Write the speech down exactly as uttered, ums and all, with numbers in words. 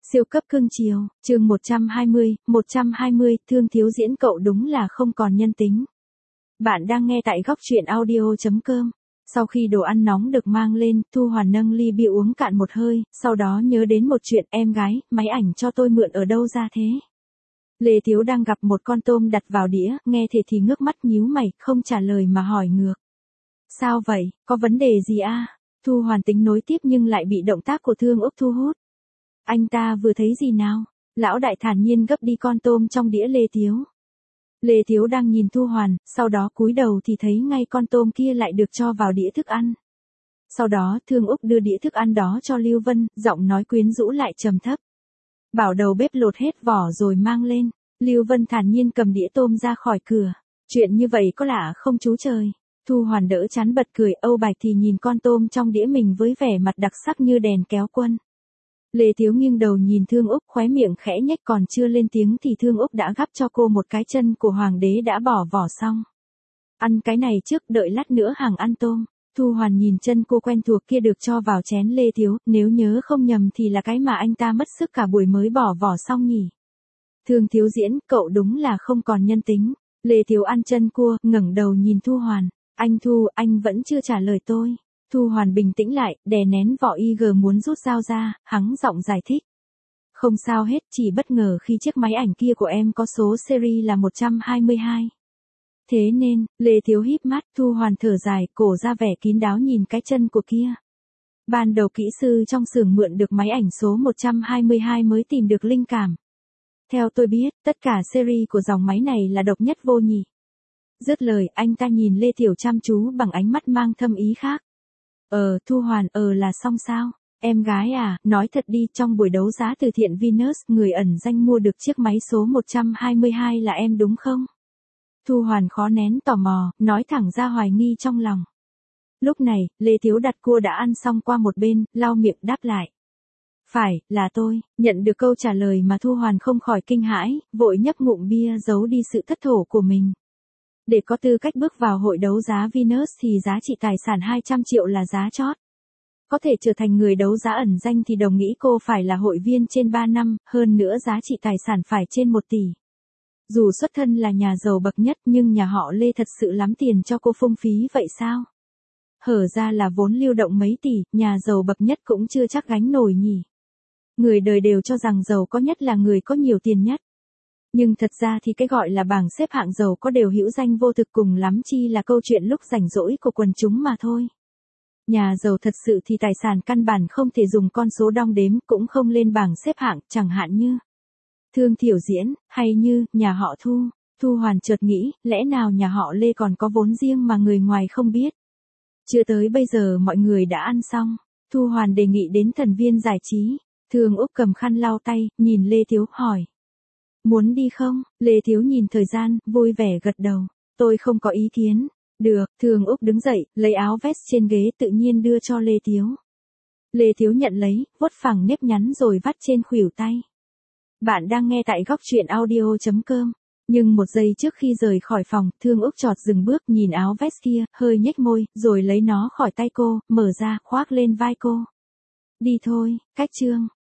Siêu cấp cưng chiều, chương một trăm hai mươi, một trăm hai mươi, Thương Thiếu Diễn cậu đúng là không còn nhân tính. Bạn đang nghe tại góc truyện audio chấm com. Sau khi đồ ăn nóng được mang lên, Thu Hoàn nâng ly bia uống cạn một hơi, sau đó nhớ đến một chuyện. Em gái, máy ảnh cho tôi mượn ở đâu ra thế? Lê Thiếu đang gặp một con tôm đặt vào đĩa, nghe thế thì ngước mắt nhíu mày, không trả lời mà hỏi ngược. Sao vậy, có vấn đề gì à? Thu Hoàn tính nối tiếp nhưng lại bị động tác của Thương Úc thu hút. Anh ta vừa thấy gì nào? Lão đại thản nhiên gấp đi con tôm trong đĩa Lê Thiếu. Lê Thiếu đang nhìn Thu Hoàn, sau đó cúi đầu thì thấy ngay con tôm kia lại được cho vào đĩa thức ăn. Sau đó Thương Úc đưa đĩa thức ăn đó cho Lưu Vân, giọng nói quyến rũ lại trầm thấp. Bảo đầu bếp lột hết vỏ rồi mang lên. Lưu Vân thản nhiên cầm đĩa tôm ra khỏi cửa. Chuyện như vậy có lạ không chú trời? Thu Hoàn đỡ chán bật cười, Âu Bạch thì nhìn con tôm trong đĩa mình với vẻ mặt đặc sắc như đèn kéo quân. Lê Thiếu nghiêng đầu nhìn Thương Úc, khóe miệng khẽ nhếch, còn chưa lên tiếng thì Thương Úc đã gắp cho cô một cái chân của hoàng đế đã bỏ vỏ xong. Ăn cái này trước, đợi lát nữa hàng ăn tôm. Thu Hoàn nhìn chân cô quen thuộc kia được cho vào chén Lê Thiếu, nếu nhớ không nhầm thì là cái mà anh ta mất sức cả buổi mới bỏ vỏ xong nhỉ. Thương Thiếu Diễn, cậu đúng là không còn nhân tính. Lê Thiếu ăn chân cua, ngẩng đầu nhìn Thu Hoàn. Anh Thu, anh vẫn chưa trả lời tôi. Thu Hoàn bình tĩnh lại, đè nén vỏ i giê muốn rút dao ra, hắng giọng giải thích. Không sao hết, chỉ bất ngờ khi chiếc máy ảnh kia của em có số series là một trăm hai mươi hai. Thế nên, Lê Thiếu híp mắt, Thu Hoàn thở dài, cổ ra vẻ kín đáo nhìn cái chân của kia. Ban đầu kỹ sư trong xưởng mượn được máy ảnh số một trăm hai mươi hai mới tìm được linh cảm. Theo tôi biết, tất cả series của dòng máy này là độc nhất vô nhị. Dứt lời, anh ta nhìn Lê Tiểu chăm chú bằng ánh mắt mang thâm ý khác. Ờ, Thu Hoàn, ờ là xong sao? Em gái à, nói thật đi, trong buổi đấu giá từ thiện Venus, người ẩn danh mua được chiếc máy số một trăm hai mươi hai là em đúng không? Thu Hoàn khó nén tò mò, nói thẳng ra hoài nghi trong lòng. Lúc này, Lê Thiếu đặt cua đã ăn xong qua một bên, lau miệng đáp lại. Phải, là tôi. Nhận được câu trả lời mà Thu Hoàn không khỏi kinh hãi, vội nhấp ngụm bia giấu đi sự thất thổ của mình. Để có tư cách bước vào hội đấu giá Venus thì giá trị tài sản hai trăm triệu là giá chót. Có thể trở thành người đấu giá ẩn danh thì đồng nghĩa cô phải là hội viên trên ba năm, hơn nữa giá trị tài sản phải trên một tỷ. Dù xuất thân là nhà giàu bậc nhất nhưng nhà họ Lê thật sự lắm tiền cho cô phung phí vậy sao? Hở ra là vốn lưu động mấy tỷ, nhà giàu bậc nhất cũng chưa chắc gánh nổi nhỉ. Người đời đều cho rằng giàu có nhất là người có nhiều tiền nhất. Nhưng thật ra thì cái gọi là bảng xếp hạng giàu có đều hữu danh vô thực, cùng lắm chi là câu chuyện lúc rảnh rỗi của quần chúng mà thôi. Nhà giàu thật sự thì tài sản căn bản không thể dùng con số đong đếm, cũng không lên bảng xếp hạng, chẳng hạn như Thương Thiểu Diễn, hay như nhà họ Thu. Thu Hoàn chợt nghĩ, lẽ nào nhà họ Lê còn có vốn riêng mà người ngoài không biết. Chưa tới bây giờ mọi người đã ăn xong, Thu Hoàn đề nghị đến thần viên giải trí. Thương Úc cầm khăn lau tay, nhìn Lê Thiếu hỏi. Muốn đi không? Lê Thiếu nhìn thời gian, vui vẻ gật đầu. Tôi không có ý kiến. Được, Thương Úc đứng dậy, lấy áo vest trên ghế tự nhiên đưa cho Lê Thiếu. Lê Thiếu nhận lấy, vuốt phẳng nếp nhắn rồi vắt trên khuỷu tay. Bạn đang nghe tại góc truyện audio chấm com. Nhưng một giây trước khi rời khỏi phòng, Thương Úc chọt dừng bước nhìn áo vest kia, hơi nhếch môi, rồi lấy nó khỏi tay cô, mở ra, khoác lên vai cô. Đi thôi, cách chương.